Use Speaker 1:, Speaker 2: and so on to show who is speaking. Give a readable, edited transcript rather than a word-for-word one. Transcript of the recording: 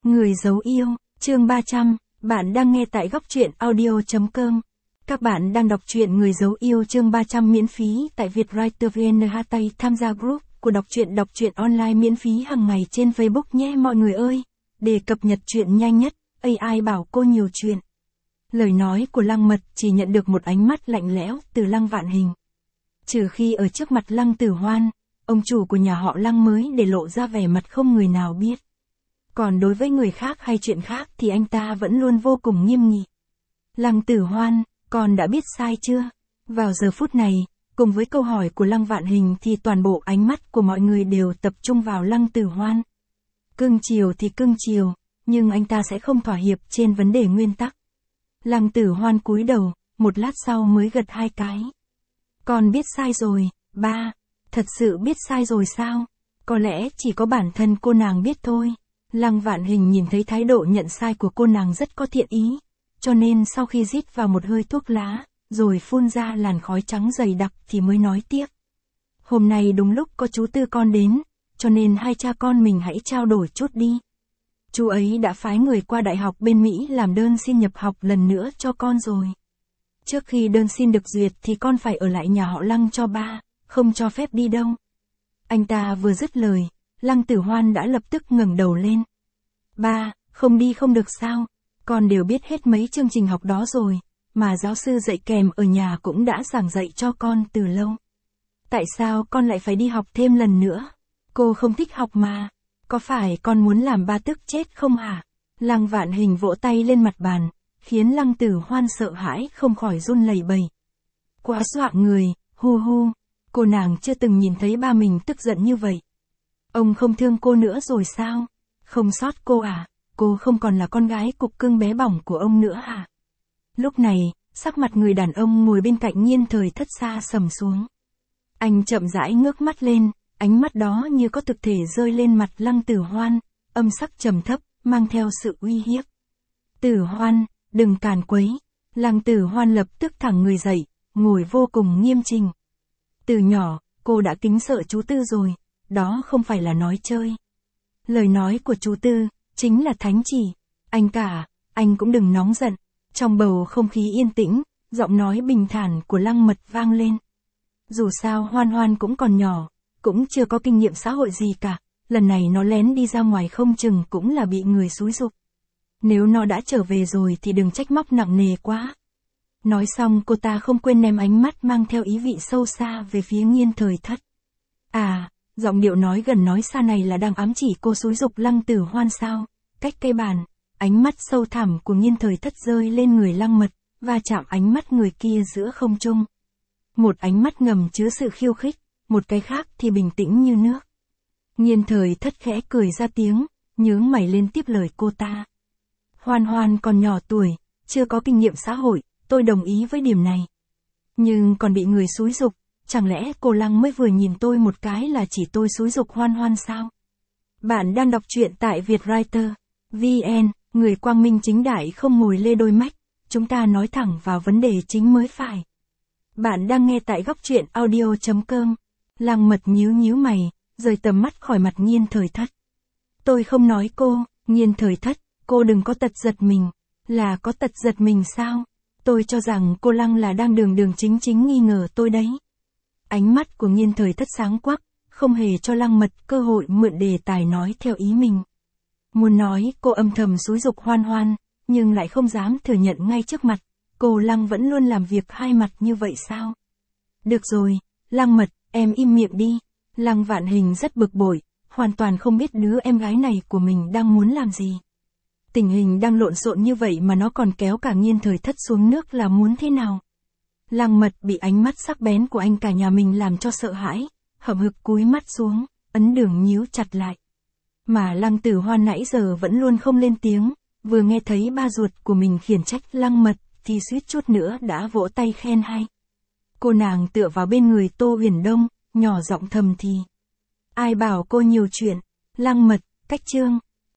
Speaker 1: Người giấu yêu, chương 300, bạn đang nghe tại góc truyện audio.com. Các bạn đang đọc truyện Người giấu yêu chương 300 miễn phí tại Vietwriter VN. Tham gia group của đọc truyện online miễn phí hàng ngày trên Facebook nhé mọi người ơi. Để cập nhật truyện nhanh nhất, AI bảo cô nhiều chuyện. Lời nói của Lăng Mật chỉ nhận được một ánh mắt lạnh lẽo từ Lăng Vạn Hình. Trừ khi ở trước mặt Lăng Tử Hoan, ông chủ của nhà họ Lăng mới để lộ ra vẻ mặt không người nào biết. Còn đối với người khác hay chuyện khác thì anh ta vẫn luôn vô cùng nghiêm nghị. Lăng Tử Hoan, con đã biết sai chưa? Vào giờ phút này, cùng với câu hỏi của Lăng Vạn Hình thì toàn bộ ánh mắt của mọi người đều tập trung vào Lăng Tử Hoan. Cưng chiều thì cưng chiều, nhưng anh ta sẽ không thỏa hiệp trên vấn đề nguyên tắc. Lăng Tử Hoan cúi đầu, một lát sau mới gật hai cái. Con biết sai rồi, ba. Thật sự biết sai rồi sao? Có lẽ chỉ có bản thân cô nàng biết thôi. Lăng Vạn Hình nhìn thấy thái độ nhận sai của cô nàng rất có thiện ý, cho nên sau khi rít vào một hơi thuốc lá, rồi phun ra làn khói trắng dày đặc thì mới nói tiếp. Hôm nay đúng lúc có chú Tư con đến, cho nên hai cha con mình hãy trao đổi chút đi. Chú ấy đã phái người qua đại học bên Mỹ làm đơn xin nhập học lần nữa cho con rồi. Trước khi đơn xin được duyệt thì con phải ở lại nhà họ Lăng cho ba, không cho phép đi đâu. Anh ta vừa dứt lời, Lăng Tử Hoan đã lập tức ngẩng đầu lên. Ba, không đi không được sao, con đều biết hết mấy chương trình học đó rồi, mà giáo sư dạy kèm ở nhà cũng đã giảng dạy cho con từ lâu. Tại sao con lại phải đi học thêm lần nữa? Cô không thích học mà, có phải con muốn làm ba tức chết không hả? Lăng Vạn Hình vỗ tay lên mặt bàn, khiến Lăng Tử Hoan sợ hãi không khỏi run lẩy bẩy. Quá dọa người, hu hu, cô nàng chưa từng nhìn thấy ba mình tức giận như vậy. Ông không thương cô nữa rồi sao? Không sót cô à? Cô không còn là con gái cục cưng bé bỏng của ông nữa à? Lúc này, sắc mặt người đàn ông ngồi bên cạnh Nhiên Thời Thất xa sầm xuống. Anh chậm rãi ngước mắt lên, ánh mắt đó như có thực thể rơi lên mặt Lăng Tử Hoan, âm sắc trầm thấp, mang theo sự uy hiếp. Tử Hoan, đừng càn quấy. Lăng Tử Hoan lập tức thẳng người dậy, ngồi vô cùng nghiêm chỉnh. Từ nhỏ, cô đã kính sợ chú Tư rồi, đó không phải là nói chơi. Lời nói của chú Tư, chính là thánh chỉ. Anh cả, anh cũng đừng nóng giận. Trong bầu không khí yên tĩnh, giọng nói bình thản của Lăng Mật vang lên. Dù sao Hoan Hoan cũng còn nhỏ, cũng chưa có kinh nghiệm xã hội gì cả, lần này nó lén đi ra ngoài không chừng cũng là bị người xúi giục. Nếu nó đã trở về rồi thì đừng trách móc nặng nề quá. Nói xong cô ta không quên ném ánh mắt mang theo ý vị sâu xa về phía Nhiên Thời Thất. À, giọng điệu nói gần nói xa này là đang ám chỉ cô xúi giục Lăng Tử Hoan sao? Cách cây bàn, ánh mắt sâu thẳm của Nhiên Thời Thất rơi lên người Lăng Mật, và chạm ánh mắt người kia giữa không trung. Một ánh mắt ngầm chứa sự khiêu khích, một cái khác thì bình tĩnh như nước. Nhiên Thời Thất khẽ cười ra tiếng, nhướng mày lên tiếp lời cô ta. Hoan Hoan còn nhỏ tuổi, chưa có kinh nghiệm xã hội, tôi đồng ý với điểm này. Nhưng còn bị người xúi giục, chẳng lẽ cô Lăng mới vừa nhìn tôi một cái là chỉ tôi xúi giục Hoan Hoan sao? Bạn đang đọc truyện tại Vietwriter VN, người quang minh chính đại không ngồi lê đôi mách, chúng ta nói thẳng vào vấn đề chính mới phải. Bạn đang nghe tại góc truyện audio.com. Lăng Mật nhíu mày, rời tầm mắt khỏi mặt Nhiên Thời Thất. Tôi không nói cô, Nhiên Thời Thất, cô đừng có tật giật mình. Là có tật giật mình sao? Tôi cho rằng cô Lăng là đang đường chính nghi ngờ tôi đấy. Ánh mắt của Nhiên Thời Thất sáng quắc, không hề cho Lăng Mật cơ hội mượn đề tài nói theo ý mình. Muốn nói cô âm thầm xúi giục Hoan Hoan, nhưng lại không dám thừa nhận ngay trước mặt. Cô Lăng vẫn luôn làm việc hai mặt như vậy sao? Được rồi, Lăng Mật, em im miệng đi. Lăng Vạn Hình rất bực bội, hoàn toàn không biết đứa em gái này của mình đang muốn làm gì. Tình hình đang lộn xộn như vậy mà nó còn kéo cả Nhiên Thời Thất xuống nước là muốn thế nào? Lăng Mật bị ánh mắt sắc bén của anh cả nhà mình làm cho sợ hãi, hậm hực cúi mắt xuống, ấn đường nhíu chặt lại. Mà Lăng Tử Hoan nãy giờ vẫn luôn không lên tiếng, vừa nghe thấy ba ruột của mình khiển trách Lăng Mật thì suýt chút nữa đã vỗ tay khen hay. Cô nàng tựa vào bên người Tô Huyền Đông, nhỏ giọng thầm thì. Ai bảo cô nhiều chuyện? Lăng Mật, cách chương.